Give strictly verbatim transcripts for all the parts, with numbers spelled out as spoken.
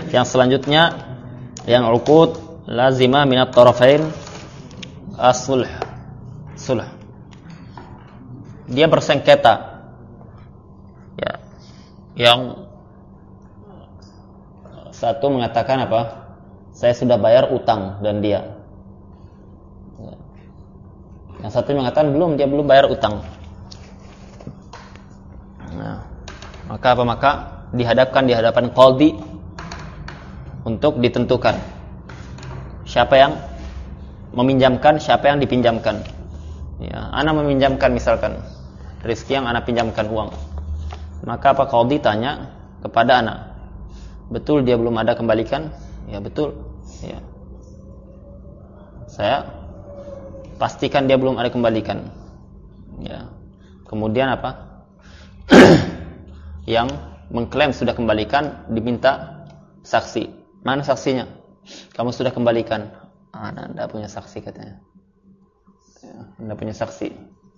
Yang selanjutnya yang uqud lazima minat tarafain as-sulh. Sulh. Dia bersengketa. Ya. Yang satu mengatakan apa? Saya sudah bayar utang dan dia. Ya. Yang satu mengatakan belum, dia belum bayar utang. Nah, maka apa? Maka dihadapkan di hadapan qadhi untuk ditentukan siapa yang meminjamkan, siapa yang dipinjamkan. Ya, ana meminjamkan misalkan rezeki yang ana pinjamkan uang. Maka apa? Qadhi tanya kepada ana, betul dia belum ada kembalikan? Ya betul. Ya. Saya pastikan dia belum ada kembalikan. Ya. Kemudian apa? Yang mengklaim sudah kembalikan diminta saksi. Mana saksinya? Kamu sudah kembalikan. Ah, Anda punya saksi katanya. Ya, Anda punya saksi.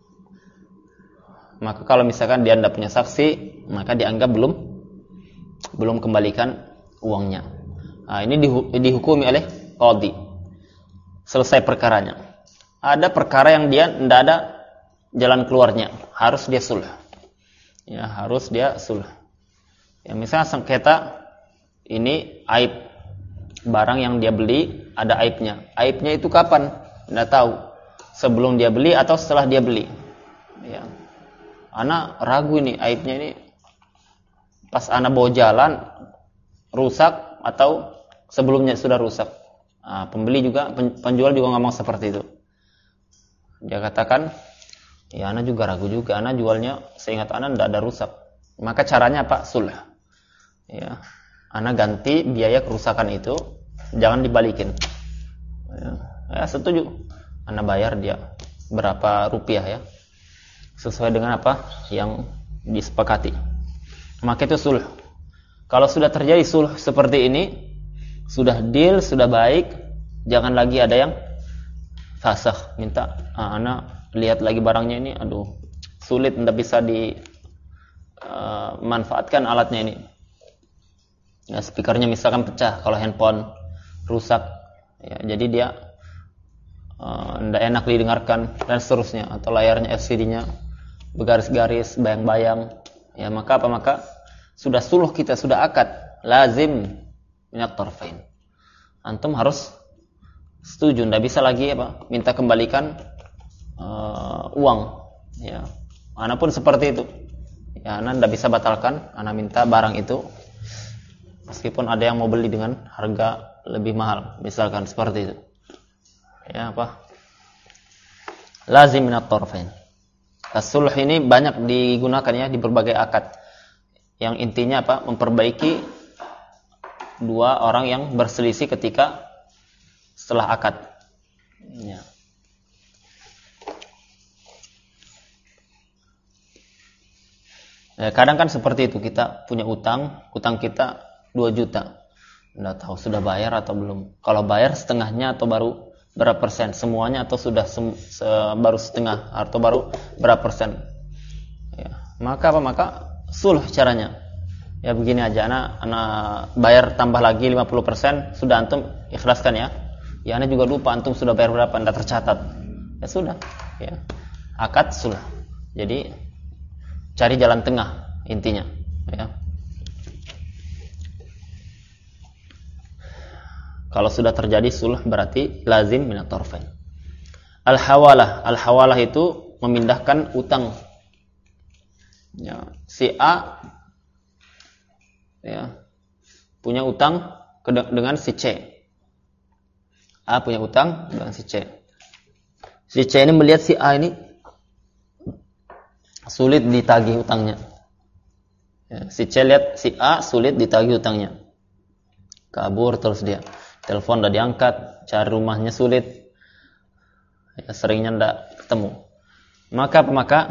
Maka kalau misalkan dia tidak punya saksi, maka dianggap belum belum kembalikan uangnya. Nah, ini dihukumi oleh qadhi. Selesai perkaranya. Ada perkara yang dia tidak ada jalan keluarnya, harus dia sulh. Ya, harus dia sulh. Ya, misalnya sengketa ini aib barang yang dia beli ada aibnya. Aibnya itu kapan? Tidak tahu. Sebelum dia beli atau setelah dia beli. Ya. Ana ragu ini aibnya ini pas ana bawa jalan rusak atau sebelumnya sudah rusak. Nah, pembeli juga penjual juga ngomong seperti itu. Dia katakan, ya ana juga ragu juga, ana jualnya seingat ana tidak ada rusak. Maka caranya apa? Sulh. Ya. Ana ganti biaya kerusakan itu, jangan dibalikin. Ya, ya setuju. Ana bayar dia berapa rupiah ya, sesuai dengan apa yang disepakati. Maka itu sulh. Kalau sudah terjadi sulh seperti ini, sudah deal, sudah baik, jangan lagi ada yang fasakh, minta ah, ana lihat lagi barangnya ini, aduh sulit, tidak bisa dimanfaatkan uh, alatnya ini. Ya, speakernya misalkan pecah, kalau handphone rusak, ya, jadi dia tidak uh, enak didengarkan dan seterusnya, atau layarnya L C D-nya bergaris-garis, bayang-bayang, ya maka apa? Maka sudah suluh kita, sudah akad, lazim minat tarfain. Antum harus setuju, tidak bisa lagi apa minta kembalikan uh, uang. Ya, ana pun seperti itu. Ya, ana tidak bisa batalkan, ana minta barang itu. Meskipun ada yang mau beli dengan harga lebih mahal, misalkan seperti itu. Ya apa? Lazim minat tarfain. As-sulh ini banyak digunakan ya di berbagai akad. Yang intinya apa? Memperbaiki dua orang yang berselisih ketika setelah akad. Ya. Ya, kadang kan seperti itu, kita punya utang, utang kita dua juta. Enggak tahu sudah bayar atau belum. Kalau bayar setengahnya atau baru berapa persen? Semuanya atau sudah sem- se- baru setengah atau baru berapa persen? Ya. Maka apa? Maka sulh caranya. Ya begini aja, anak, anak bayar tambah lagi lima puluh persen, sudah antum ikhlaskan ya. Ya anak juga lupa antum sudah bayar berapa, enggak tercatat. Ya sudah, ya. Akad sulh. Jadi cari jalan tengah intinya, ya. Kalau sudah terjadi sulh berarti lazim minat tarfain. Al-hawalah, al-hawalah itu memindahkan utang. Ya, si A ya punya utang dengan si C. A punya utang dengan si C. Si C ini melihat si A ini sulit ditagih utangnya. Ya, si C lihat si A sulit ditagih utangnya. Kabur terus dia. Telepon udah diangkat, cari rumahnya sulit. Ya, seringnya ndak ketemu. Maka apa? Maka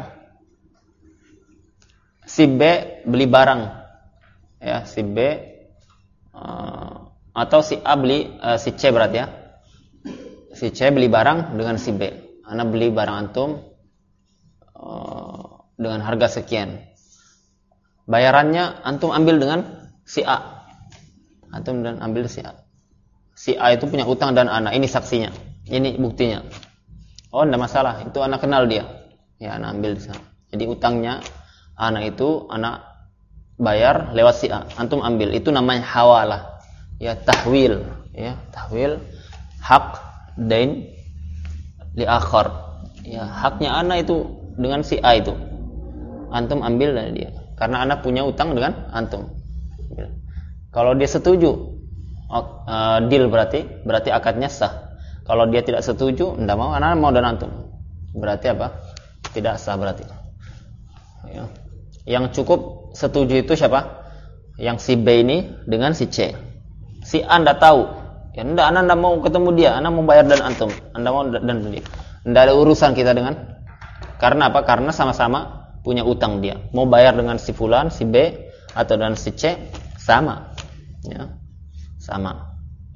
si B beli barang. Ya, si B uh, atau si A beli uh, si C berarti ya. Si C beli barang dengan si B. Ana beli barang antum uh, dengan harga sekian. Bayarannya antum ambil dengan si A. Antum dan ambil si A. Si A itu punya utang dan ana, ini saksinya. Ini buktinya. Oh, enggak masalah, itu ana kenal dia. Ya, ana ambil di sana. Jadi utangnya ana itu ana bayar lewat si A. Antum ambil. Itu namanya hawalah. Ya, tahwil, ya, tahwil hak dain li akhar. Ya, haknya ana itu dengan si A itu. Antum ambil dari dia. Karena ana punya utang dengan antum. Kalau dia setuju, uh, deal berarti, berarti akadnya sah. Kalau dia tidak setuju, tidak mau, ana mau dan antum. Berarti apa? Tidak sah berarti. Ya. Yang cukup setuju itu siapa? Yang si B ini dengan si C. Si A tidak tahu. Ya, tidak, ana tidak mau ketemu dia, ana mau bayar dan antum. Anda mau dan dia. Tidak ada urusan kita dengan. Karena apa? Karena sama-sama punya utang dia. Mau bayar dengan si fulan, si B atau dengan si C, sama. Ya, sama.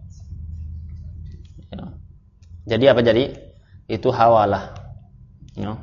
Ya. Jadi apa jadi? Itu hawalah. Ya.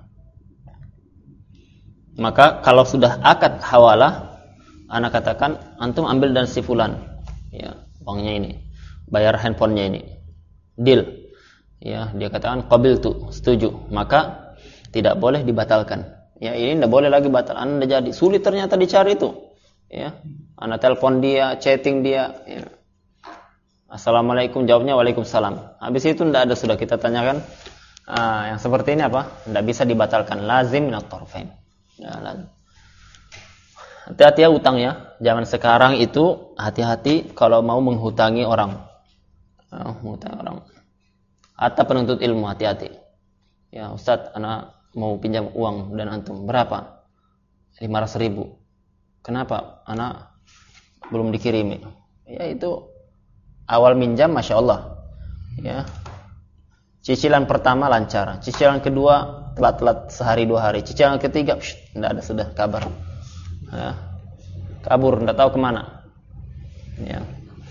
Maka kalau sudah akad hawalah, ana katakan antum ambil dan si fulan, ya, uangnya ini, bayar handphonenya ini, deal. Ya, dia katakan qabiltu, setuju. Maka tidak boleh dibatalkan. Ya, ini tidak boleh lagi batal. Anda jadi sulit ternyata dicari itu. Ya, anda telepon dia, chatting dia, ya. Assalamualaikum, jawabnya waalaikumsalam. Habis itu tidak ada, sudah kita tanyakan. Ah, yang seperti ini apa? Tidak bisa dibatalkan. Lazim minat tarfain. Ya, lazim. Hati-hati ya utangnya. Zaman sekarang itu hati-hati kalau mau menghutangi orang. Ya, menghutangi orang. Atau penuntut ilmu, hati-hati. Ya, Ustaz, anak mau pinjam uang dan antum berapa? lima ratus ribu. Kenapa? Anak belum dikirimi. Ya, itu awal minjam, masya Allah. Ya, cicilan pertama lancar, cicilan kedua telat-telat sehari dua hari, cicilan ketiga tidak ada sudah kabar. Ya, kabur, tidak tahu kemana. Ya.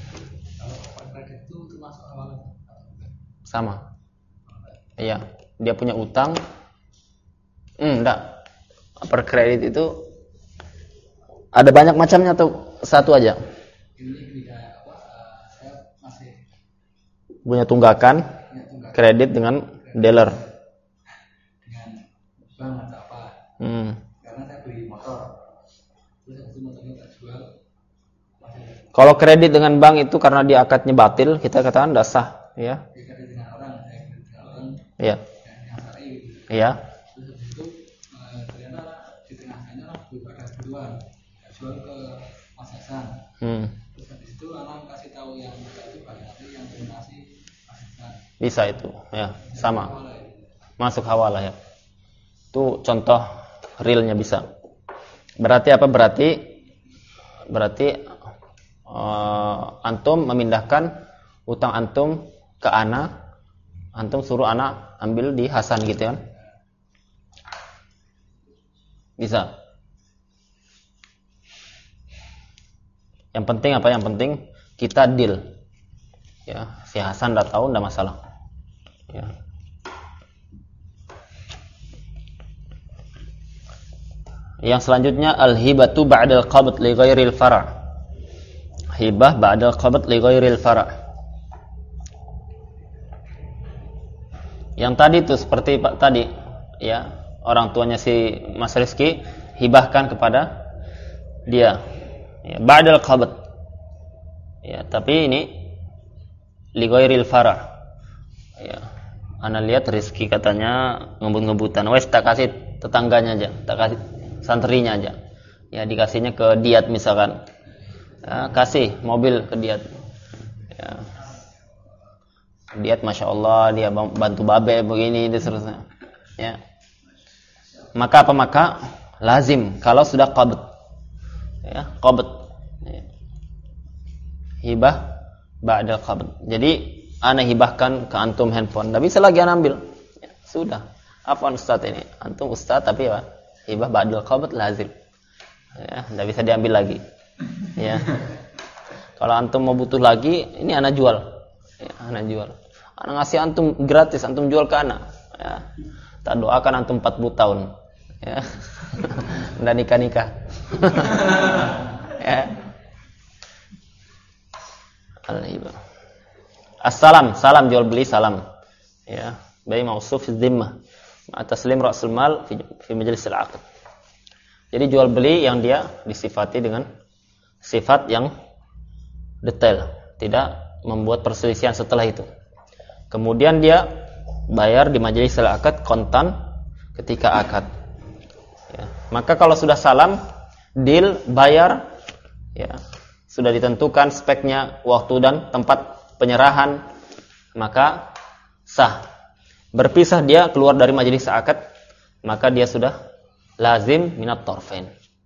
Sama. Iya, dia punya utang. Hmm, enggak. Per kredit itu ada banyak macamnya atau satu aja? Ini kayak apa? Saya masih punya tunggakan, punya tunggakan kredit dengan dealer. Dengan bank atau apa? Hmm. Karena saya beli motor. Terus itu motornya tak jual. Kalau kredit dengan bank itu karena dia akadnya batil, kita katakan tidak sah, ya. Kredit dengan orang, saya kredit dengan orang. Iya. Yang syar'i. Iya. Terus habis itu ternyata di tengah-tengahnya lah ada duluan. Jual ke Mas Hasan. Hmm. Terus habis itu anak kasih tahu yang itu balik lagi yang donasi Mas Hasan. Bisa itu, ya, sama. Hawalah, ya. Masuk hawalah, ya. Itu contoh realnya bisa. Berarti apa? Berarti berarti uh, antum memindahkan utang antum ke ana, antum suruh ana ambil di Hasan gitu kan? Bisa. Yang penting apa? Yang penting kita deal. Ya, si Hasan udah tahu, enggak masalah. Ya. Yang selanjutnya al-hibatu ba'dal qabd li ghairil fara'. Hibah ba'dal qabd li ghairil fara'. Yang tadi itu seperti Pak tadi, ya, orang tuanya si Mas Rizky hibahkan kepada dia. Ya, ba'dal qabd. Ya, tapi ini li ghairil fara'. Ya. Ana lihat Rizky katanya ngebut-ngebutan. Wes tak kasih tetangganya aja, tak kasih santrinya aja. Ya, dikasihnya ke Diat misalkan. Ya, kasih mobil ke Diat. Ya. Diat masya Allah dia bantu babe begini dan seterusnya. Ya. Maka apa? Maka lazim kalau sudah qabd. Ya, qabd. Ya. Hibah ba'dal qabd. Jadi ana hibahkan ke antum handphone, enggak bisa lagi ana ambil. Ya, sudah. Apa Ustaz ini? Antum Ustaz tapi apa? Hibah ba'dal qabd lazim. Ya, enggak bisa diambil lagi. Ya. Kalau antum mau butuh lagi, ini ana jual. Ya, ana jual. Ana ngasih antum gratis, antum jual ke ana. Ya. Tak doakan antum empat puluh tahun. Ya. Enggak nikah-nikah. Ya. Al-hibah. Assalam, salam jual beli salam. Ya, bai mausuf fi dhimmah. Ma taslim ra'sul mal fi, fi majlis al-'aqd. Jadi jual beli yang dia disifati dengan sifat yang detail, tidak membuat perselisihan setelah itu. Kemudian dia bayar di majelis al-'aqd kontan ketika akad. Ya. Maka kalau sudah salam, deal, bayar, ya, sudah ditentukan speknya, waktu dan tempat penyerahan, maka sah. Berpisah dia keluar dari majelis akad, maka dia sudah lazim minat torfain.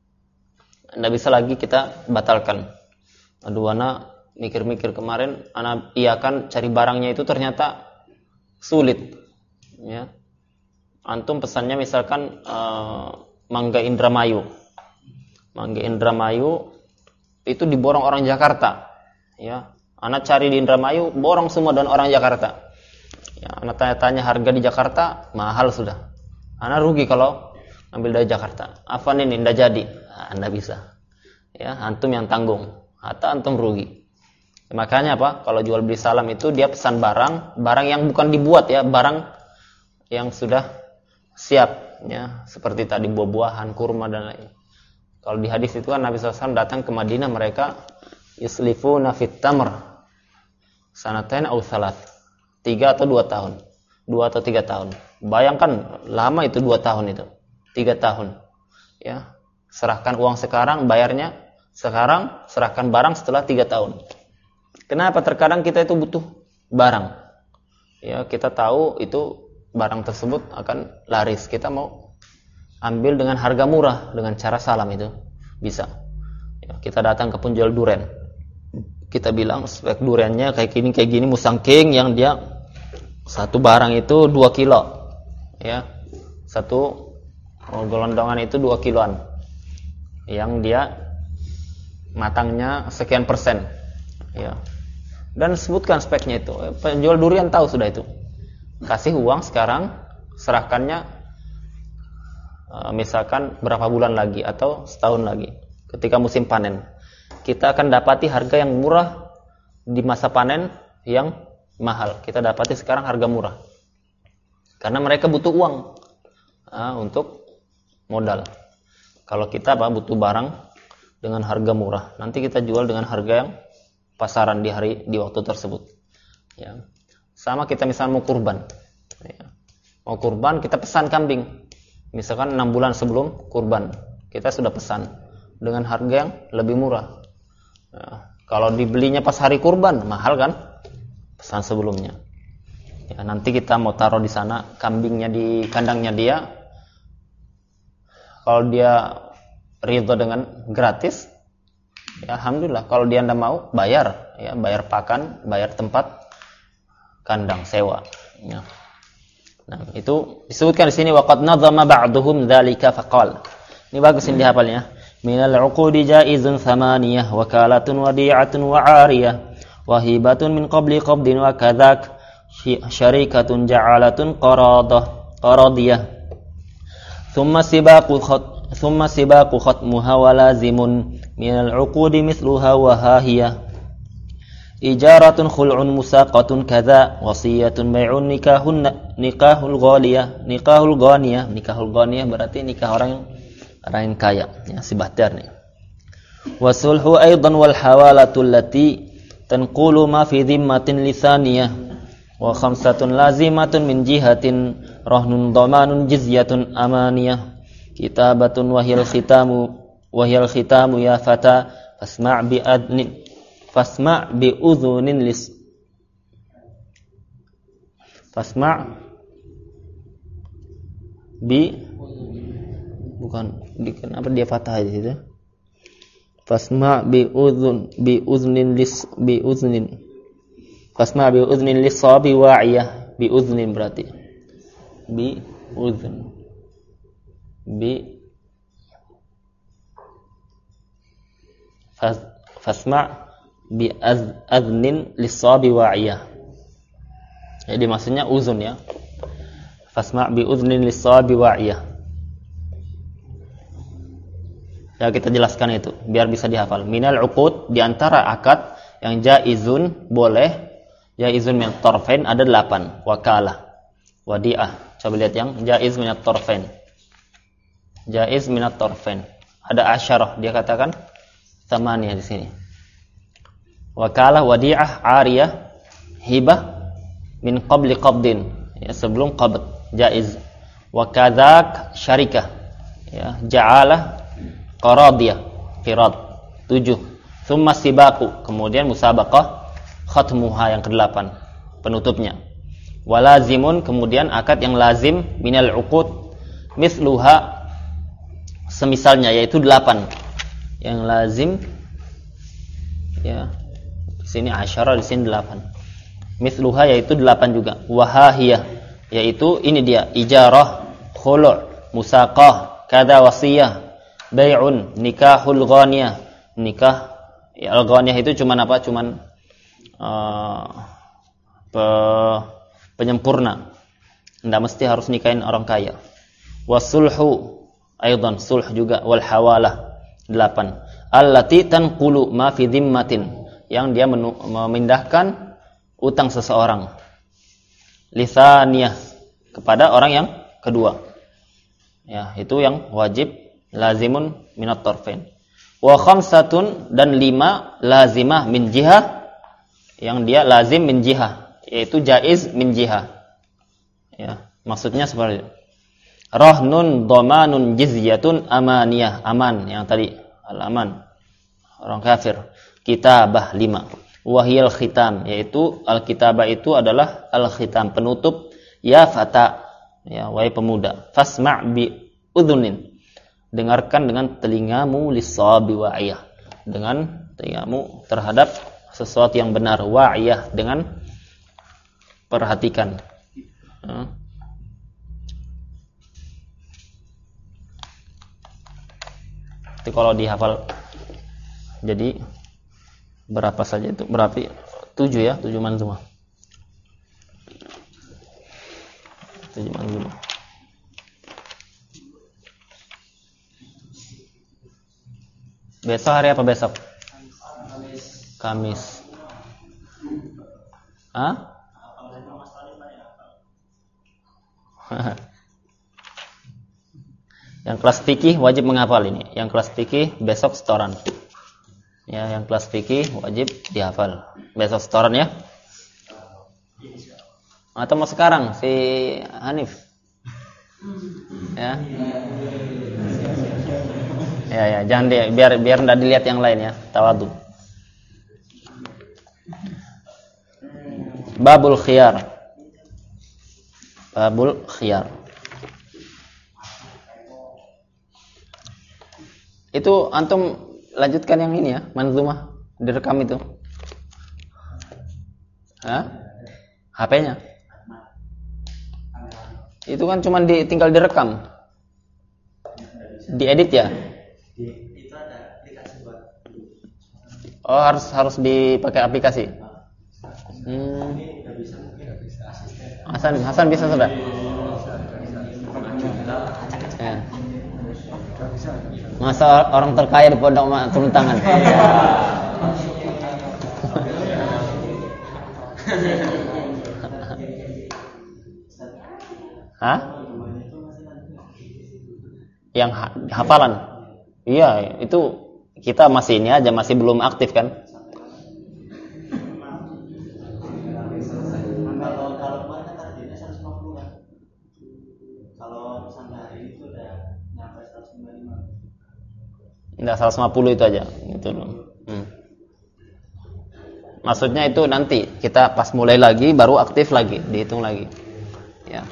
Tidak bisa lagi kita batalkan. Aduh, ana mikir-mikir kemarin, ana iakan cari barangnya itu ternyata sulit. Ya. Antum pesannya misalkan uh, mangga Indramayu. Mangga Indramayu itu diborong orang Jakarta. Ya. Ana cari di Indramayu, borong semua dan orang Jakarta. Ya, ana tanya-tanya harga di Jakarta, mahal sudah. Ana rugi kalau ambil dari Jakarta. Afan ini ndak jadi. Nah, anda bisa. Ya, antum yang tanggung. Atau antum rugi. Ya, makanya apa? Kalau jual beli salam itu dia pesan barang, barang yang bukan dibuat ya, barang yang sudah siap ya, seperti tadi buah-buahan, kurma dan lain. Kalau di hadis itu kan Nabi shallallahu alaihi wasallam datang ke Madinah, mereka yuslifuna fit tamr sanatain aw thalath, tiga atau dua tahun, dua atau tiga tahun. Bayangkan lama itu dua tahun itu, tiga tahun. Ya, serahkan uang sekarang, bayarnya sekarang, serahkan barang setelah tiga tahun. Kenapa? Terkadang kita itu butuh barang. Ya, kita tahu itu barang tersebut akan laris. Kita mau ambil dengan harga murah dengan cara salam itu bisa. Ya, kita datang ke penjual duren. Kita bilang spek duriannya kayak gini kayak gini musangking yang dia satu barang itu dua kilo. Ya. Satu gelondongan itu dua kiloan. Yang dia matangnya sekian persen. Ya. Dan sebutkan speknya itu. Penjual durian tahu sudah itu. Kasih uang sekarang, serahkannya misalkan berapa bulan lagi atau setahun lagi ketika musim panen. Kita akan dapati harga yang murah di masa panen yang mahal. Kita dapati sekarang harga murah. Karena mereka butuh uang uh, untuk modal. Kalau kita apa, butuh barang dengan harga murah, nanti kita jual dengan harga yang pasaran di hari di waktu tersebut. Ya. Sama kita misalnya mau kurban. Ya. Mau kurban, kita pesan kambing. Misalkan enam bulan sebelum kurban, kita sudah pesan dengan harga yang lebih murah. Ya, kalau dibelinya pas hari kurban mahal kan, pesan sebelumnya. Ya, nanti kita mau taruh di sana kambingnya di kandangnya dia. Kalau dia ridho dengan gratis, ya alhamdulillah. Kalau dia tidak mau, bayar, ya bayar pakan, bayar tempat kandang sewa. Ya. Nah, itu disebutkan di sini waqad nadhama ba'dhum dzalika faqal. Ini bagus ini dihafalnya. Minal 'uqudi jaizun thamaniyah wakalatun wadi'atun wa 'ariyah wa hibatun min qabli qabdin wa kadzak syarikatun ja'alatun qaradah qaradiyah thumma sibaqu khat thumma sibaqu khatmuha wa lazimun minal 'uqudi mithluha wa hahiyah ijaratun khul'un musaqatun kadza wasiyatun bai'un nikahun nikahul ghaliyah nikahul ghaniyah nikahul ghaniyah berarti nikah orang yang orang yang kaya, ya, si bahdar nih. Wasulhu aidan wal hawalatu allati tanqulu ma fi dhimmatin lisaniyah wa khamsatun lazimatun min jihatin rahnun dhamanun jizyatun amaniyah kitabatun wahyal khitamu wahyal khitamu ya fata fasma' bi adnin fasma' bi udhunin lis fasma' bi bukan di kenapa dia fathah di situ? Fasma bi udhun bi udhnin lis bi udhnin. Fasma bi udhnin lis sabi wa'iyah bi udhnin berarti. Bi udhun. Bi fas, fasma bi adhnin lis sabi wa'iyah. Jadi maksudnya uzun ya. Fasma bi udhnin lis sabi wa'iyah. Ya kita jelaskan itu biar bisa dihafal. Minal uqud, di antara akad Yang jaizun boleh, jaizun min at-tarfain ada delapan. Wakalah, wadi'ah. Coba lihat yang jaiz min at-tarfain. Jaiz min at-tarfain. Ada asyarah, dia katakan thamaniyah di sini. Wakalah, wadi'ah, ariyah, hibah min qabli qabdin. Ya, sebelum qabd, jaiz. Wa kadzak syarikah, ya, ja'alah, qaradiyah, qirad, tujuh. Tsumma sibaqu, kemudian musabaqah, khatmuha yang kedelapan, penutupnya. Walazimun, kemudian akad yang lazim, minal uqud, misluha, semisalnya, yaitu delapan. Yang lazim, ya, di sini asyara, di sini delapan. Misluha, yaitu delapan juga. Wahahiyah, yaitu ini dia, ijarah, khulu', musaqah, kada wasiyah, bai'un, nikahul ghaniyah. Nikah, ya, al-ghaniyah itu cuman apa? Cuman uh, pe, penyempurna. Tidak mesti harus nikahin orang kaya. Wasulhu, aidan sulh juga. Wal hawalah, delapan. Allati tanqulu ma fi dhimmatin, yang dia menu, memindahkan utang seseorang. Lisaniyah, kepada orang yang kedua. Ya, itu yang wajib lazimun minat tarfain. Wa khamsatun, dan lima lazimah min jihah, yang dia lazim min jihah, yaitu jaiz min jihah. Ya, maksudnya seperti itu. Rahnun, dhamanun, jizyatun, amaniyah, aman yang tadi, al-aman, orang kafir. Kitabah, lima. Wahiyal khitam, yaitu al-kitabah itu adalah al-khitam, penutup. Ya fata, ya, wahai pemuda. Fasma' bi udhunin, dengarkan dengan telingamu, lis-sawabi wa'iyah, dengan telingamu terhadap sesuatu yang benar, wa'iyah, dengan perhatikan. Ya. Itu kalau dihafal, jadi berapa saja itu? Berapa? Tujuh ya, tujuh manzumah. Tujuh manzumah. Besok hari apa besok? Kamis. Kamis. Hah? Yang kelas fikih wajib menghafal ini. Yang kelas fikih besok setoran. Ya, yang kelas fikih wajib dihafal. Besok setoran ya. Atau mau sekarang si Hanif? Ya. Ya ya, jangan di, biar biar enggak dilihat yang lain ya. Tawadhu. Babul khiyar. Babul khiyar. Itu antum lanjutkan yang ini ya, manzumah direkam itu. Hah? H P-nya. Itu kan cuma di, tinggal direkam. Diedit ya? Itu ada aplikasi buat. Oh, harus harus dipakai aplikasi. Hmm. Hasan, Hasan bisa sudah? Ya. Masa orang terkaya di pondok turun tangan. Hah? Yang hafalan. Iya, itu kita masih ini aja, masih belum aktif kan? Enggak, seratus lima puluh itu aja gitu loh. Hmm. Maksudnya itu nanti kita pas mulai lagi baru aktif lagi, dihitung lagi. Ya.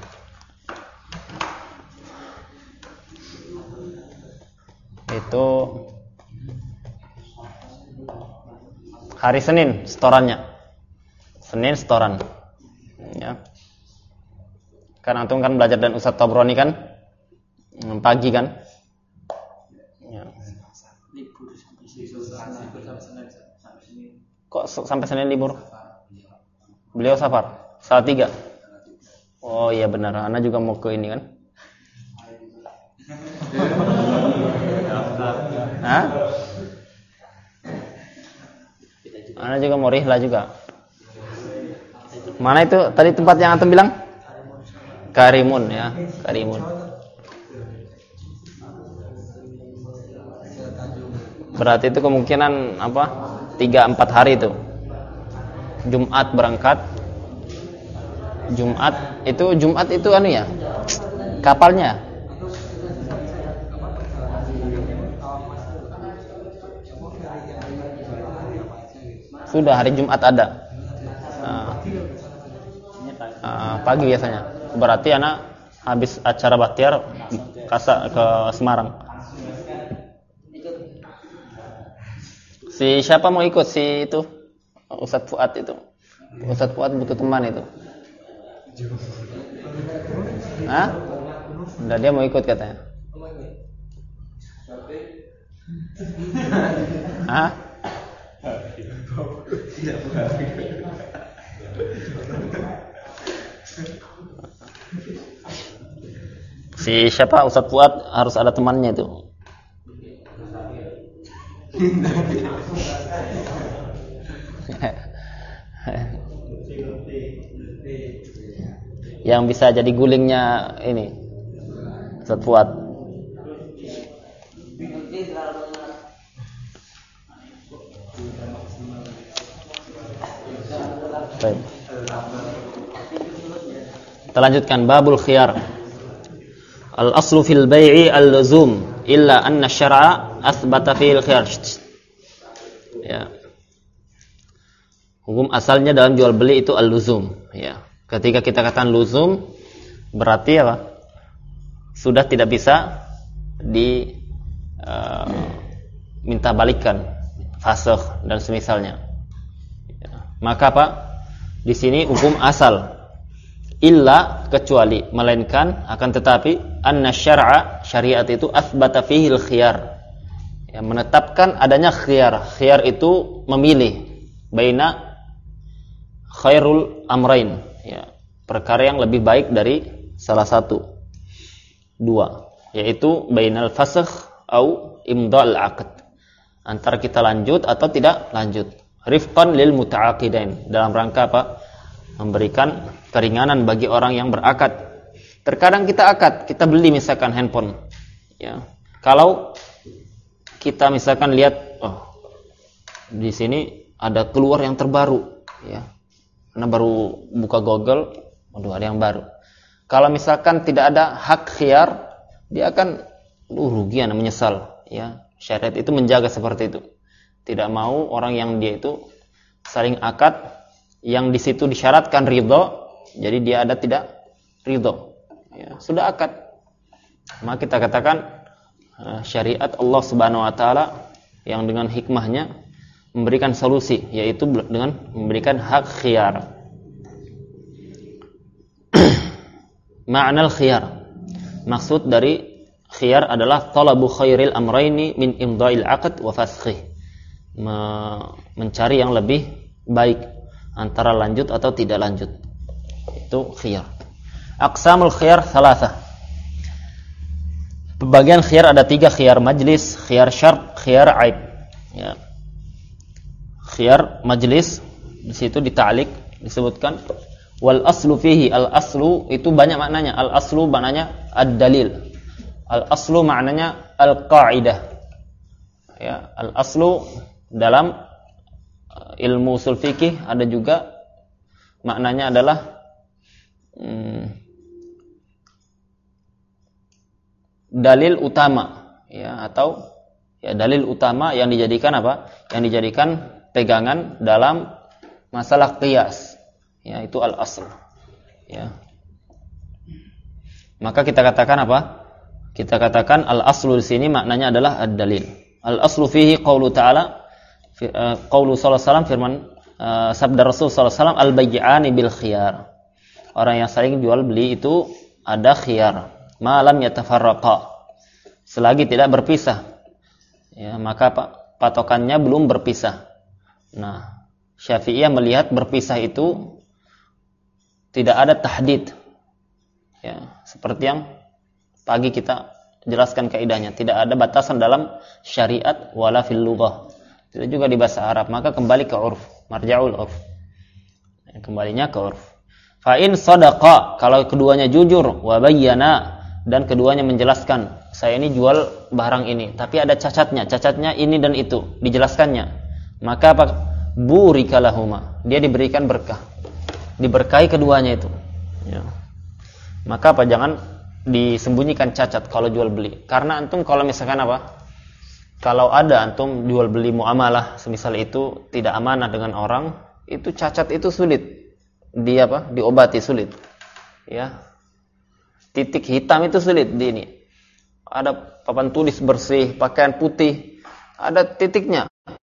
Itu hari Senin setorannya. Senin setoran. Ya. Kan antum kan belajar dan Ustaz Tobroni kan pagi kan? Ya. Kok sampai Senin libur? Beliau safar. Salah tiga. Oh iya benar. Ana juga mau ke ini kan? Hah? Ana juga mau rihlah juga. Mana itu tadi tempat yang antum bilang? Karimun ya, Karimun. Berarti itu kemungkinan apa? tiga empat hari itu. Jumat berangkat. Jumat itu Jumat itu anu ya? Kapalnya. Sudah hari Jumat ada. Uh, uh, pagi biasanya. Berarti anak habis acara Bahtiar kasa ke Semarang. Si siapa mau ikut si itu? Ustadz Fuad itu. Ustadz Fuad butuh teman itu. Hah? Udah dia mau ikut katanya. Hah? Si siapa Ustadz Fuad harus ada temannya itu. Yang bisa jadi gulingnya ini Ustadz Fuad. Baik. Kita lanjutkan babul khiyar. Al-aslu fil bai'i al-luzum illa anna syar'a athbata fil khiyar. Ya. Hukum asalnya dalam jual beli itu al-luzum, ya. Ketika kita katakan luzum berarti apa? Sudah tidak bisa di uh, minta balikan, fasakh dan semisalnya. Ya. Maka apa? Di sini hukum asal illa kecuali melainkan akan tetapi anna syar'a syariat itu athbata fihil khiyar. Ya, menetapkan adanya khiyar. Khiyar itu memilih baina khairul amrain, ya, perkara yang lebih baik dari salah satu dua, yaitu bainal fasakh au imdal aqd, antara kita lanjut atau tidak lanjut, rifqan lil muta'aqidain, dalam rangka apa? Memberikan keringanan bagi orang yang berakad. Terkadang kita akad, kita beli misalkan handphone, ya. Kalau kita misalkan lihat, oh, di sini ada keluar yang terbaru, ya. Karena baru buka Google, waduh ada yang baru. Kalau misalkan tidak ada hak khiyar, dia akan uh, rugian, menyesal, ya. Syariat itu menjaga seperti itu. Tidak mau orang yang dia itu saling akad, yang di situ disyaratkan ridho, jadi dia ada tidak ridho, ya, sudah akad. Maka kita katakan uh, syariat Allah Subhanahu wa taala yang dengan hikmahnya memberikan solusi, yaitu dengan memberikan hak khiyar. Ma'nal khiyar, maksud dari khiyar adalah talabu khairil amraini min imda'il aqd wa faskhih, mencari yang lebih baik antara lanjut atau tidak lanjut. Itu khiyar. Aqsamul khiyar salasah. Pembagian khiyar ada tiga: khiyar majlis, khiyar syart, khiyar aib. Ya. Khiyar majlis di situ di ta'liq disebutkan wal aslu fihi, al aslu itu banyak maknanya. Al aslu maknanya ad-dalil. Al aslu maknanya al qaidah. Ya, al aslu dalam ilmu usul fikih ada juga maknanya adalah hmm, dalil utama, ya, atau ya dalil utama yang dijadikan apa? Yang dijadikan pegangan dalam masalah qiyas, ya, itu al-asl, ya. Maka kita katakan apa? Kita katakan al-aslu di sini maknanya adalah ad-dalil. Al-aslu fihi qaulu ta'ala, qaulu sallallahu alaihi wasallam, firman uh, sabda Rasul sallallahu alaihi wasallam, al-bay'ani bil khiyar. Orang yang saling jual beli itu ada khiyar, ma lam yatafarraqa, selagi tidak berpisah. Ya, maka apa? Patokannya belum berpisah. Nah, Syafi'iyah melihat berpisah itu tidak ada tahdid, ya, seperti yang pagi kita jelaskan kaidahnya, tidak ada batasan dalam syariat wala fil lughah, tidak juga di bahasa Arab, maka kembali ke urf, marja'ul urf. Kembalinya ke urf. Fa in sadaqa, kalau keduanya jujur, wa bayyana, dan keduanya menjelaskan, saya ini jual barang ini, tapi ada cacatnya, cacatnya ini dan itu, dijelaskannya. Maka apa? Burika lahuma, dia diberikan berkah, diberkahi keduanya itu. Ya. Maka apa? Jangan disembunyikan cacat kalau jual beli. Karena antum kalau misalkan apa? Kalau ada antum jual beli muamalah, semisal itu tidak amanah dengan orang, itu cacat itu sulit di apa? Diobati sulit. Ya. Titik hitam itu sulit di ini. Ada papan tulis bersih, pakaian putih, ada titiknya.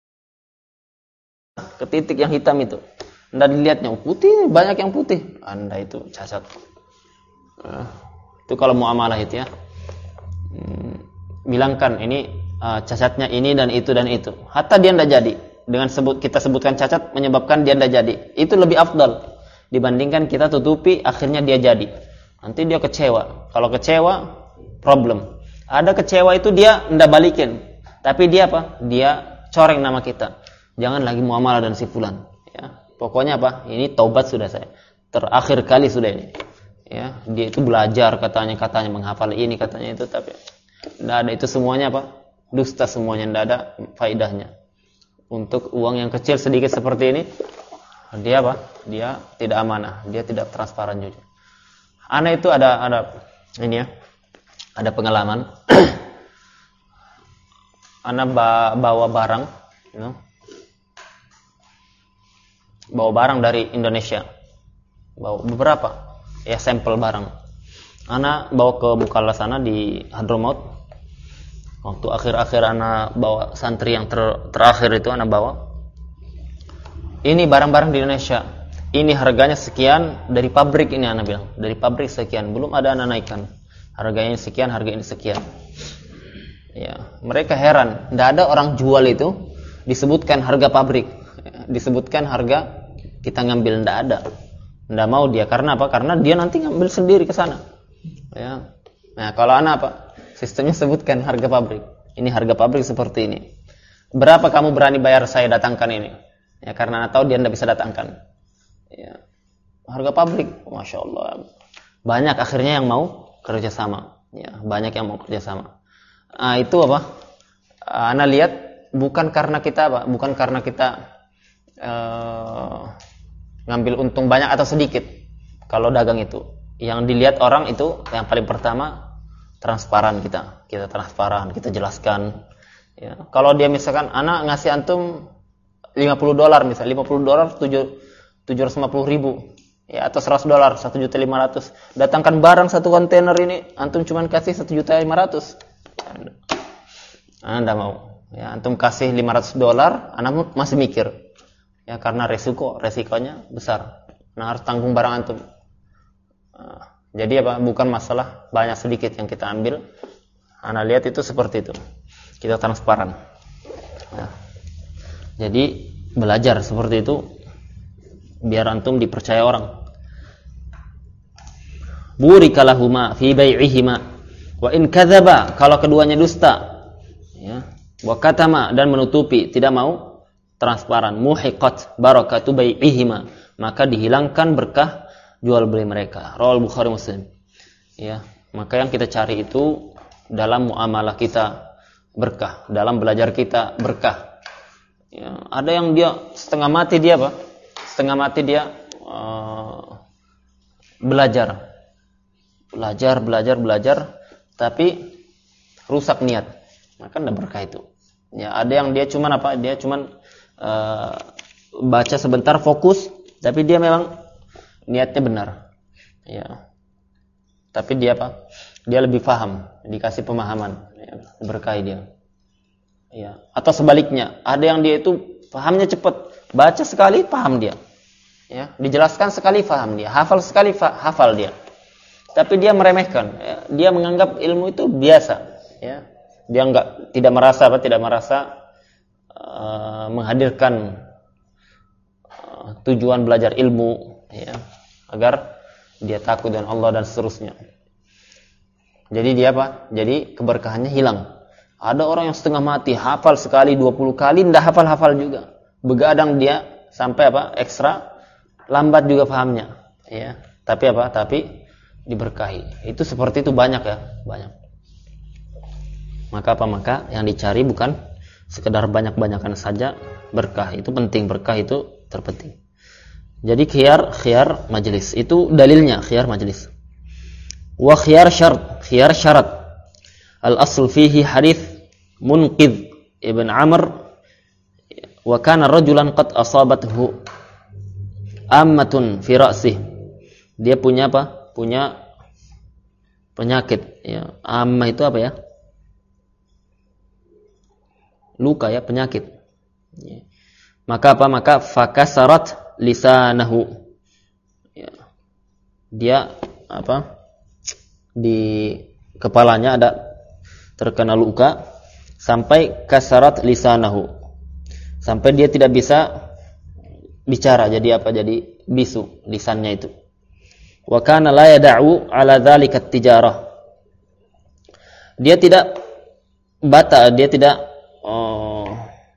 Ke titik yang hitam itu. Anda dilihatnya putih, banyak yang putih. Anda itu cacat. Nah, itu kalau muamalah itu ya. Hmm, bilangkan ini uh, cacatnya ini dan itu dan itu. Hatta dia tidak jadi. Dengan sebut kita sebutkan cacat menyebabkan dia tidak jadi. Itu lebih afdal dibandingkan kita tutupi akhirnya dia jadi. Nanti dia kecewa. Kalau kecewa, problem. Ada kecewa itu dia tidak balikin. Tapi dia apa? Dia coreng nama kita. Jangan lagi muamalah dan si fulan. Ya. Pokoknya apa? Ini taubat sudah saya. Terakhir kali sudah ini. Ya. Dia itu belajar katanya, katanya menghafal ini, katanya itu. Tapi tidak ada, itu semuanya apa? Dusta semuanya. Tidak ada faidahnya. Untuk uang yang kecil sedikit seperti ini, dia apa? Dia tidak amanah. Dia tidak transparan jujur. Ana itu ada ada ini ya, ada pengalaman. Ana bawa barang, you know, bawa barang dari Indonesia, bawa beberapa, ya sampel barang. Ana bawa ke Mukalla sana di Hadramaut. Waktu akhir-akhir Ana bawa santri yang ter, terakhir itu Ana bawa. Ini barang-barang di Indonesia. Ini harganya sekian dari pabrik ini Ana bilang. Dari pabrik sekian, belum ada Ana naikkan. Harganya sekian, harga ini sekian. Ya, mereka heran, tidak ada orang jual itu disebutkan harga pabrik. Disebutkan harga kita ngambil, tidak ada. Tidak mau dia, karena apa? Karena dia nanti ngambil sendiri ke sana. Ya. Nah, kalau Ana apa? Sistemnya sebutkan harga pabrik. Ini harga pabrik seperti ini. Berapa kamu berani bayar saya datangkan ini? Ya, karena Ana tahu dia tidak bisa datangkan. Ya. Harga pabrik, masya Allah, banyak akhirnya yang mau kerjasama. Ya, banyak yang mau kerjasama. Nah, itu apa? Ana lihat bukan karena kita apa? Bukan karena kita uh, ngambil untung banyak atau sedikit. Kalau dagang itu, yang dilihat orang itu yang paling pertama transparan kita. Kita transparan, kita jelaskan. Ya. Kalau dia misalkan Ana ngasih antum lima puluh dolar misalnya, lima puluh dolar tujuh tujuh ratus lima puluh ribu, ya, atau seratus dolar, satu juta lima ratus. Datangkan barang satu kontainer ini, antum cuma kasih satu juta lima ratus. Anda mau, ya, antum kasih lima ratus dolar, Anda masih mikir, ya, karena resiko, resikonya besar. Nah, harus tanggung barang antum. Nah, jadi apa? Bukan masalah banyak sedikit yang kita ambil. Anda lihat itu seperti itu. Kita transparan. Nah, jadi belajar seperti itu. Biar antum dipercaya orang. Burika lahuma fi bai'ihima wa in kadzaba, kalau keduanya dusta, ya, wa katama, dan menutupi, tidak mau transparan, muhiqat barakatu bai'ihima, maka dihilangkan berkah jual beli mereka. Rawal Bukhari Muslim. Ya, maka yang kita cari itu dalam muamalah kita berkah, dalam belajar kita berkah. Ya, ada yang dia setengah mati dia apa? Setengah mati dia uh, belajar, belajar, belajar, belajar, tapi rusak niat, maka tidak berkah itu. Ya, ada yang dia cuman apa? Dia cuman uh, baca sebentar fokus, tapi dia memang niatnya benar. Ya, tapi dia apa? Dia lebih paham, dikasih pemahaman, ya, berkahi dia. Ya, atau sebaliknya, ada yang dia itu pahamnya cepat, baca sekali paham dia. Ya, dijelaskan sekali paham dia, hafal sekali fa- hafal dia. Tapi dia meremehkan, ya, dia menganggap ilmu itu biasa, ya. Dia enggak tidak merasa apa, tidak merasa uh, menghadirkan uh, tujuan belajar ilmu, ya, agar dia takut dengan Allah dan seterusnya. Jadi dia apa? Jadi keberkahannya hilang. Ada orang yang setengah mati, hafal sekali, dua puluh kali, tidak hafal-hafal juga. Begadang dia sampai apa? Ekstra, lambat juga pahamnya. Ya, tapi apa? Tapi diberkahi. Itu seperti itu banyak ya, banyak. Maka apa? Maka yang dicari bukan sekedar banyak-banyakan saja berkah. Itu penting, berkah itu terpenting. Jadi khiyar khiyar majelis itu dalilnya khiyar majelis. Wa khiyar syarat, khiyar syarat. Al asl fihi hadits Munqidh ibn Amr wa kana rajulan qad asabathu ammatun fi ra'sih. Dia punya apa? Punya penyakit ya. Amma itu apa ya? Luka ya, penyakit. Ya. Maka apa? Maka fakasarat lisanahu. Ya. Dia apa? Di kepalanya ada terkena luka sampai kasarat lisanahu. Sampai dia tidak bisa bicara, jadi apa? Jadi bisu lisannya itu. Wa kana la yad'u ala dzalika tijarah. Dia tidak bata, dia tidak oh,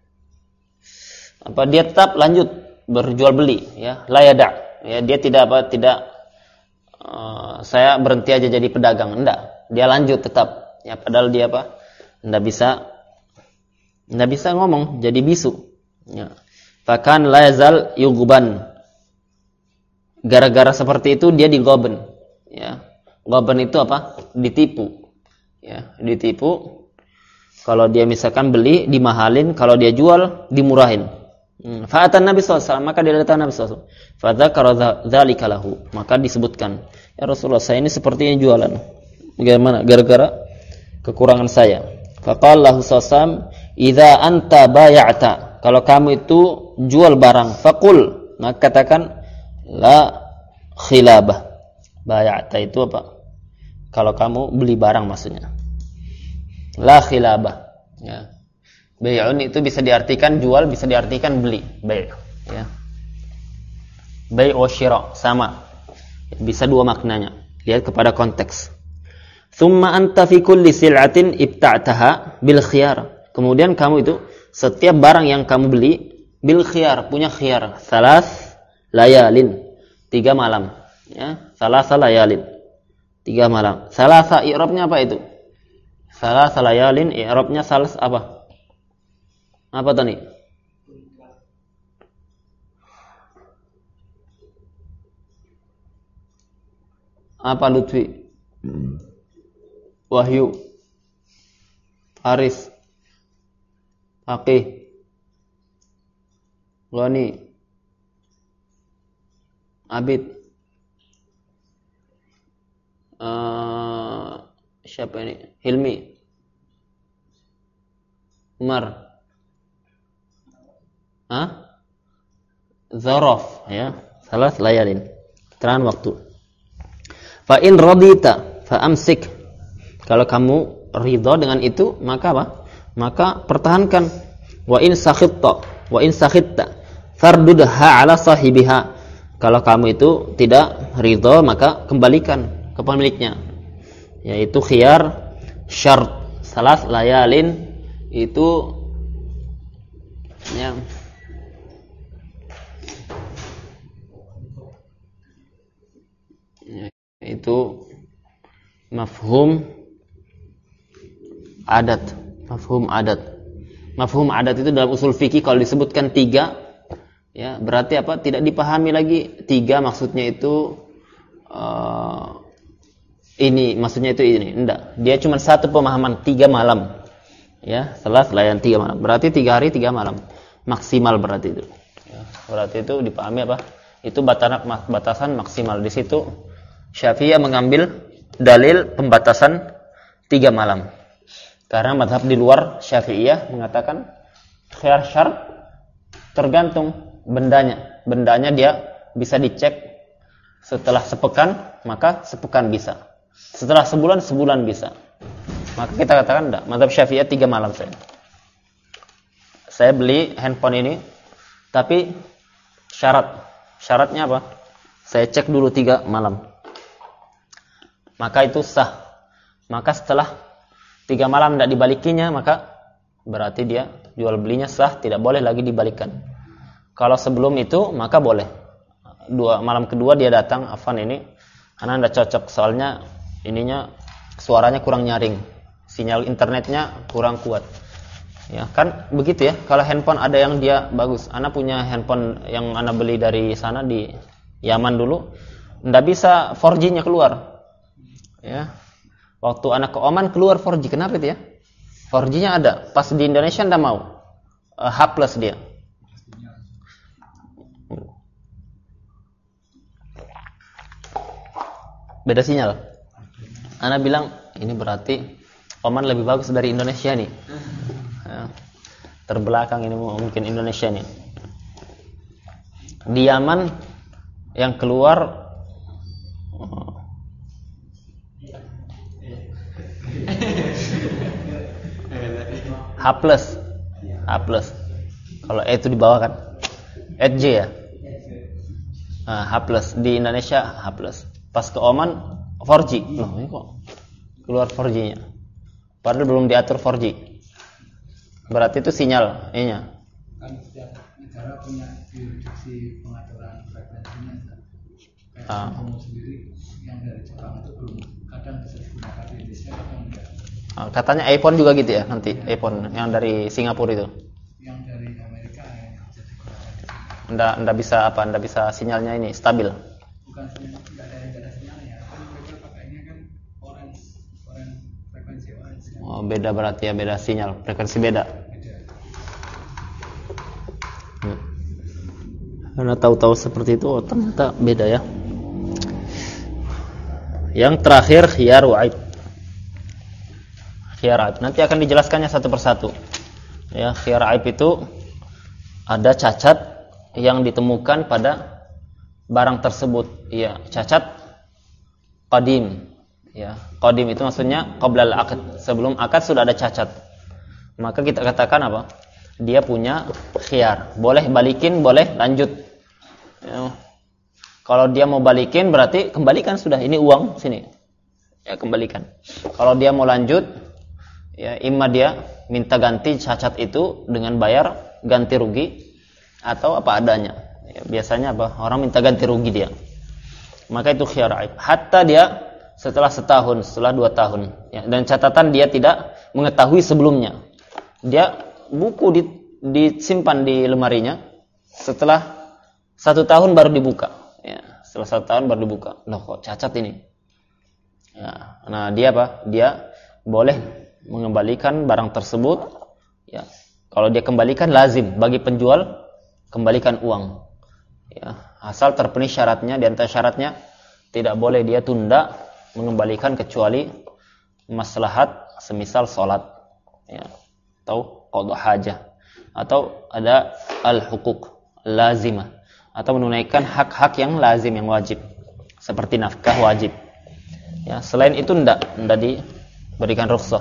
apa? Dia tetap lanjut berjual beli ya, la yada'. Ya, dia tidak apa? Tidak uh, saya berhenti aja jadi pedagang, enggak. Dia lanjut tetap. Ya, padahal dia apa? Enggak bisa enggak bisa ngomong, jadi bisu. Ya. Fakan la yazal yughban. Gara-gara seperti itu dia digoben. Ya. Goben itu apa? Ditipu. Ya, ditipu. Kalau dia misalkan beli dimahalin, kalau dia jual dimurahin. Hmm. Fa'atan Nabi sallallahu alaihi wasallam, maka dia datang Nabi sallallahu alaihi wasallam. Fadzakara dzalika lahu, maka disebutkan, ya Rasulullah, saya ini sepertinya jualan. Bagaimana? Gara-gara kekurangan saya. Faqala lahu sallallahu alaihi wasallam, "Idza anta bay'ata," kalau kamu itu jual barang, faqul, maka katakan la khilabah. Bay'ata itu apa? Kalau kamu beli barang maksudnya. La khilabah. Ya. Bay'un itu bisa diartikan jual, bisa diartikan beli. Bay', ya. Bay' wa syira' sama. Bisa dua maknanya. Lihat kepada konteks. Tsumma anta fi kulli sil'atin ibta'taha bil khiyar. Kemudian kamu itu setiap barang yang kamu beli bil khiyar, punya khiyar. Salas layalin. Tiga malam. Ya, salasa layalin. Tiga malam. Salasa i'rabnya apa itu? Salasa layalin i'rabnya salas apa? Apa tadi? Apa Lutfi? Wahyu, Haris, Faqih, Ghani, Abid, uh, siapa ini? Hilmi, Umar. Hah? Zaraf ya, salas layalin. Terang waktu. Fa in radita fa amsik. Kalau kamu ridha dengan itu, maka apa? Maka pertahankan. Wa in sakhitta, wa in sakhitta fardudha ala sahibiha. Kalau kamu itu tidak ridha, maka kembalikan ke pemiliknya. Yaitu khiyar syart. Salas layalin itu ya, itu mafhum adat. Mafhum adat. Mafhum adat itu dalam usul fikih kalau disebutkan tiga, ya berarti apa? Tidak dipahami lagi tiga maksudnya itu uh, ini maksudnya itu ini. Enggak. Dia cuma satu pemahaman tiga malam. Ya, salas layan tiga malam. Berarti tiga hari tiga malam maksimal berarti itu. Ya, berarti itu dipahami apa? Itu batasan batasan maksimal. Di situ Syafi'iyah mengambil dalil pembatasan tiga malam. Karena mazhab di luar Syafi'iyah mengatakan khiyar syart tergantung bendanya. Bendanya dia bisa dicek setelah sepekan, maka sepekan bisa. Setelah sebulan, sebulan bisa. Maka kita katakan enggak, mazhab Syafi'iyah tiga malam saya. Saya beli handphone ini, tapi syarat. Syaratnya apa? Saya cek dulu tiga malam. Maka itu sah. Maka setelah tiga malam tidak dibalikinya, maka berarti dia jual belinya sah, tidak boleh lagi dibalikkan. Kalau sebelum itu maka boleh. Dua malam kedua dia datang, Afan ini karena tidak cocok, soalnya ininya suaranya kurang nyaring, sinyal internetnya kurang kuat. Ya kan begitu ya. Kalau handphone ada yang dia bagus, ana punya handphone yang ana beli dari sana di Yaman dulu, ndak bisa four G-nya keluar. Ya. Waktu ana ke Oman keluar four G, kenapa itu ya? four G-nya ada, pas di Indonesia ndak mau. Uh, H plus dia. Beda sinyal. Ana bilang ini berarti Oman lebih bagus dari Indonesia nih. Ya, terbelakang ini mungkin Indonesia nih. Di Yaman yang keluar H plus, H plus. Kalau E itu di bawah kan, H J ya. Nah, H plus di Indonesia H plus. Pas ke Oman four G. Loh, ini kok keluar four G-nya. Padahal belum diatur four G. Berarti itu sinyal E-nya. Kan setiap negara punya jurisdiksi pengaturan frekuensinya. Kayak Ah. Hongkong sendiri yang dari Jepang itu belum kadang bisa digunakan di Indonesia, kadang enggak. Ah, katanya iPhone juga gitu ya nanti, iPhone yang dari Singapura itu. Yang dari Amerika yang bisa digunakan di sini. Ndak ndak bisa apa? Ndak bisa sinyalnya ini stabil. Bukan sinyal, enggak ada enggak ada sinyalnya. Kan mereka pakainya kan orange, orange frekuensi orange. Kan? Oh, beda berarti ya, beda sinyal, frekuensi beda. Beda. Hmm. Karena tahu-tahu seperti itu, oh, ternyata beda ya. Yang terakhir khiyaru aib. Khiyar aib nanti akan dijelaskannya satu persatu. Ya, khiyar aib itu ada cacat yang ditemukan pada barang tersebut. Ya, cacat qadim. Ya, qadim itu maksudnya qablal aqd, sebelum akad sudah ada cacat. Maka kita katakan apa? Dia punya khiyar. Boleh balikin, boleh lanjut. Ya. Kalau dia mau balikin berarti kembalikan sudah, ini uang sini. Ya, kembalikan. Kalau dia mau lanjut, ya imma dia minta ganti cacat itu dengan bayar ganti rugi atau apa adanya. Ya, biasanya apa? Orang minta ganti rugi dia. Maka itu khiyar aib. Hatta dia setelah setahun, setelah dua tahun. Ya, dan catatan dia tidak mengetahui sebelumnya. Dia buku di, disimpan di lemarinya. Setelah satu tahun baru dibuka. Ya, setelah satu tahun baru dibuka. Loh, kok cacat ini? Ya, nah dia apa? Dia boleh mengembalikan barang tersebut. Ya, kalau dia kembalikan lazim bagi penjual kembalikan uang. Ya, asal terpenuhi syaratnya. Di antara syaratnya tidak boleh dia tunda mengembalikan kecuali maslahat semisal salat. Ya, atau qada hajah, atau ada al-huquq lazimah, atau menunaikan hak-hak yang lazim, yang wajib, seperti nafkah wajib. Ya, selain itu enggak, enggak diberikan rukhsah.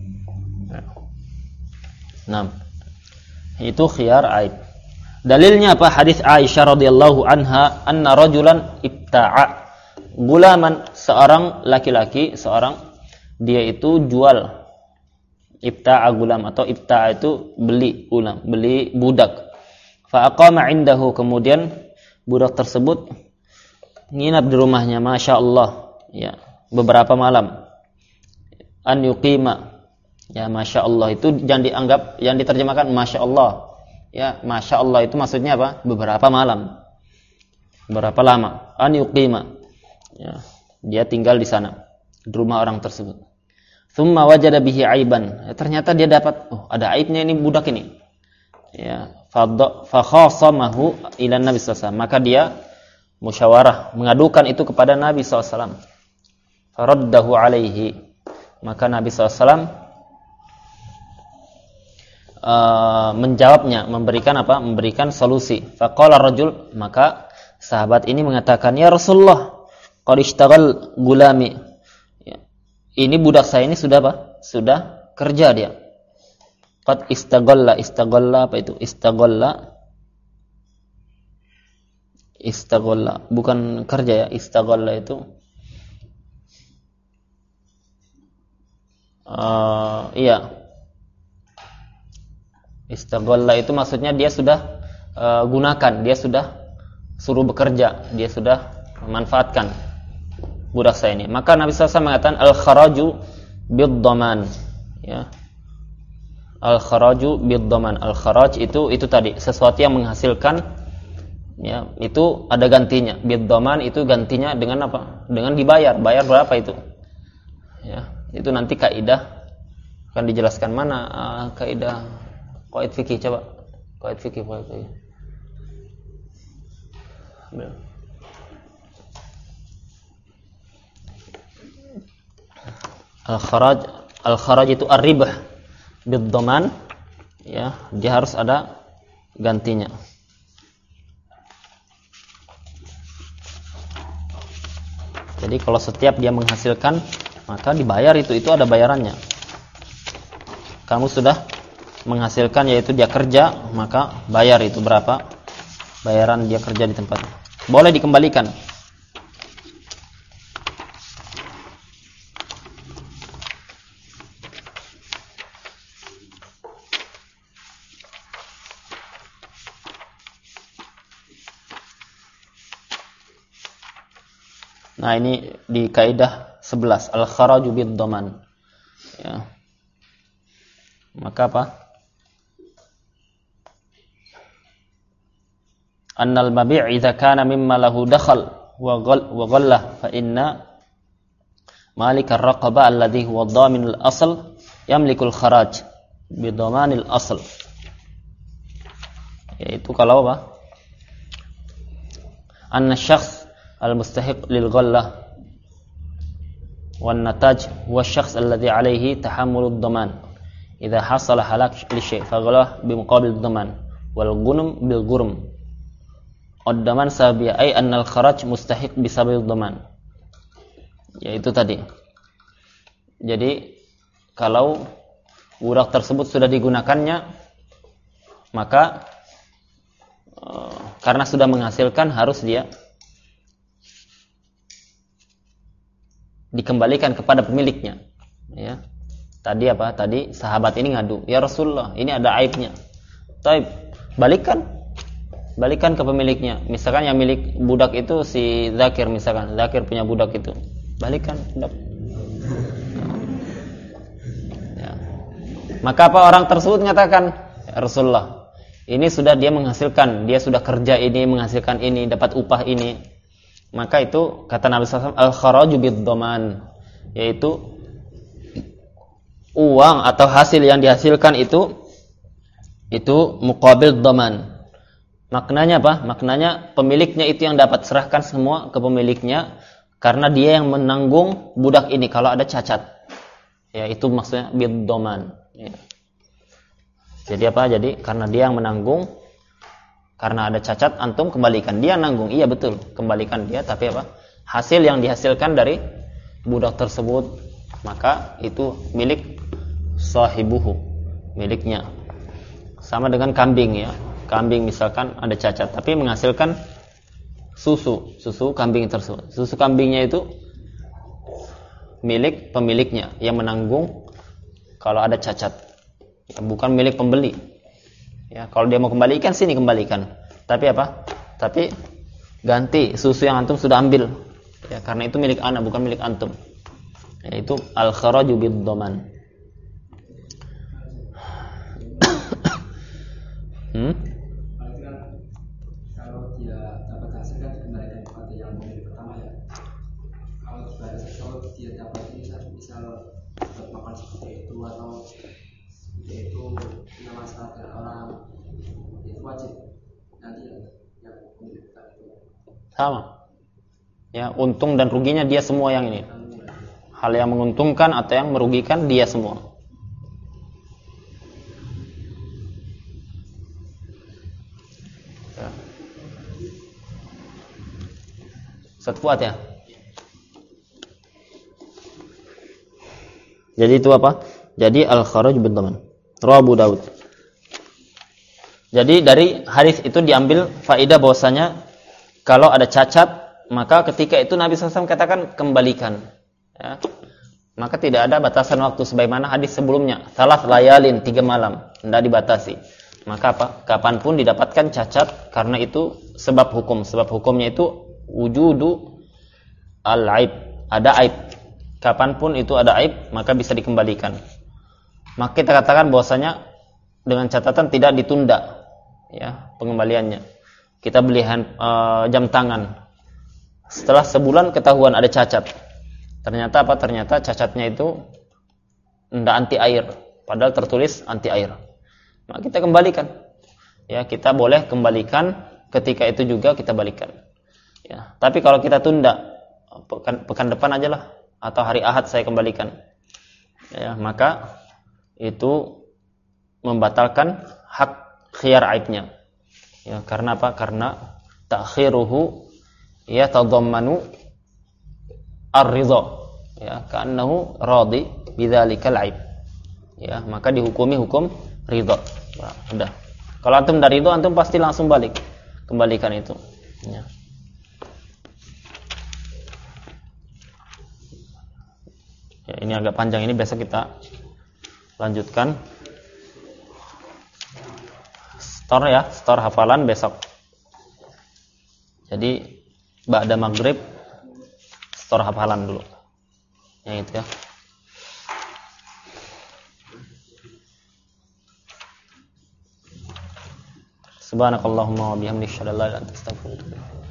Nah, itu khiyar aib. Dalilnya apa? Hadis Aisyah radhiyallahu anha, anna rajulan ibta'a gulaman, seorang laki-laki, seorang dia itu jual, ibta'a gulam, atau ibta'a itu beli gulam, beli budak. Fa aqama indahu, kemudian budak tersebut nginap di rumahnya, masya Allah, ya, beberapa malam. An yuqima, ya, masya Allah itu jangan dianggap, yang diterjemahkan masya Allah. Ya, masya Allah itu maksudnya apa? Beberapa malam, berapa lama? An yuqima, ya, dia tinggal di sana, di rumah orang tersebut. Tsumma wajada bihi aiban, ya, ternyata dia dapat, oh, ada aibnya ini budak ini. Ya, fa khasamahu ila Nabi sallallahu alaihi wasallam, maka dia musyawarah, mengadukan itu kepada Nabi sallallahu alaihi wasallam. Faraddahu alaihi, maka Nabi sallallahu alaihi wasallam uh, menjawabnya, memberikan apa? Memberikan solusi. Faqala rajul, maka sahabat ini mengatakan, ya Rasulullah, qad ishtaghal gulami. Ya, ini budak saya ini sudah apa? Sudah kerja dia. Qad istaghalla, istaghalla apa itu? Istaghalla, istaghalla, bukan kerja ya, istaghalla itu uh, iya. Istaghalla itu maksudnya dia sudah uh, gunakan, dia sudah suruh bekerja, dia sudah memanfaatkan budak saya ini. Maka Nabi sallallahu alaihi wasallam mengatakan al-kharaju bid-dhaman, ya. Al-kharaju bid-dhaman. Al-kharaj itu itu tadi sesuatu yang menghasilkan, ya, itu ada gantinya. Bid-dhaman itu gantinya dengan apa? Dengan dibayar. Bayar berapa itu? Ya, itu nanti kaidah akan dijelaskan. Mana uh, kaidah qaid fikih, coba qaid fikih qaid fikih. Al-kharaj, al-kharaj itu ar-ribah bid-dhaman, ya, dia harus ada gantinya. Jadi kalau setiap dia menghasilkan, maka dibayar itu itu ada bayarannya. Kamu sudah menghasilkan, yaitu dia kerja, maka bayar itu berapa bayaran dia kerja di tempat. Boleh dikembalikan. Nah, ini di kaidah sebelas, al-kharaju bid-dhaman. Ya. Maka apa? Annal mabi' idza kana mimma lahu dakhal wa ghal wa ghallah fa inna malik ar-raqaba alladhi huwa dhaminul asl yamliku al-kharaj bi dhamanil asl. Yaitu kalau apa? Anna syakhs al-mustahiq lil ghallah wan nataj huwa asy-syakhs alladhi alayhi tahammulu ad-dhaman idza hasala halak li syai' fa ghallah bi muqabil ad-dhaman wal gunum bil ghurm. Ad-dhaman sabiya ay annal kharaj mustahiq bisababil dhaman. Yaitu tadi. Jadi kalau budak tersebut sudah digunakannya, maka e, karena sudah menghasilkan harus dia dikembalikan kepada pemiliknya, ya. Tadi apa? Tadi sahabat ini ngadu, "Ya Rasulullah, ini ada aibnya." Taib, balikan. Balikan ke pemiliknya. Misalkan yang milik budak itu si Zakir, misalkan Zakir punya budak itu, balikan budak. Ya. Maka apa, orang tersebut mengatakan, "Ya Rasulullah, ini sudah dia menghasilkan, dia sudah kerja ini, menghasilkan ini, dapat upah ini." Maka itu kata Nabi sallallahu alaihi wasallam, al-kharaju bid-dhaman, yaitu uang atau hasil yang dihasilkan itu itu muqabil dhaman. Maknanya apa? Maknanya pemiliknya itu yang dapat, serahkan semua ke pemiliknya karena dia yang menanggung budak ini kalau ada cacat. Ya, itu maksudnya bid-dhaman. Ya. Jadi apa? Jadi karena dia yang menanggung, karena ada cacat, antum kembalikan. Dia nanggung, iya betul, kembalikan dia. Tapi apa? Hasil yang dihasilkan dari budak tersebut, maka itu milik sahibuhu, miliknya. Sama dengan kambing, ya. Kambing misalkan ada cacat, tapi menghasilkan susu, susu kambing tersebut. Susu kambingnya itu milik pemiliknya yang menanggung kalau ada cacat, ya, bukan milik pembeli. Ya, kalau dia mau kembalikan, sini kembalikan. Tapi apa? Tapi ganti susu yang antum sudah ambil. Ya, karena itu milik anak, bukan milik antum. Yaitu al-kharaju bid-dhaman. hmm? Kalau dia dapat hasil kan dikembalikan kepada yang pemilik pertama, ya. Kalau pada sesuatu dia dapat ini, misal dapat makan seperti itu atau itu punya masalah dengan orang, itu wajib nanti yang pemilik itu. Sama. Ya, untung dan ruginya dia semua yang ini. Hal yang menguntungkan atau yang merugikan dia semua. Ya. Ustaz Fuad, ya. Jadi itu apa? Jadi al-kharaj bid-dhaman. Rawahu Daud. Jadi dari hadis itu diambil faedah bahwasanya kalau ada cacat, maka ketika itu Nabi sallallahu alaihi wasallam katakan kembalikan. Ya. maka tidak ada batasan waktu sebagaimana hadis sebelumnya, salat layalin, tiga malam, tidak dibatasi. Maka apa? Kapanpun didapatkan cacat, karena itu sebab hukum. Sebab hukumnya itu wujudu al-aib, ada aib. Kapanpun itu ada aib, maka bisa dikembalikan. Maka kita katakan bahwasanya dengan catatan tidak ditunda, ya, pengembaliannya. Kita beli hand, uh, jam tangan, setelah sebulan ketahuan ada cacat. Ternyata apa? Ternyata cacatnya itu tidak anti air, padahal tertulis anti air. Maka kita kembalikan. Ya, kita boleh kembalikan ketika itu juga kita balikan. Ya, tapi kalau kita tunda, pekan, pekan depan aja lah, atau hari Ahad saya kembalikan. Ya, maka itu membatalkan hak khiyar aibnya. Ya, karena apa? Karena ta'khiruhu ya tadammanu ar-ridha, ya, ka'annahu radi bidzalikal aib. Ya, maka dihukumi hukum ridha. Ya, udah. Kalau antum dari itu, antum pasti langsung balik, kembalikan itu. Ya. Ya, ini agak panjang, ini besok kita lanjutkan. Store ya, store hafalan besok. Jadi ba'da maghrib store hafalan dulu. Yang itu ya. Subhanakallahumma wa bihamdika asyhadu an la ilaha illa anta astaghfiruka wa atubu ilaik.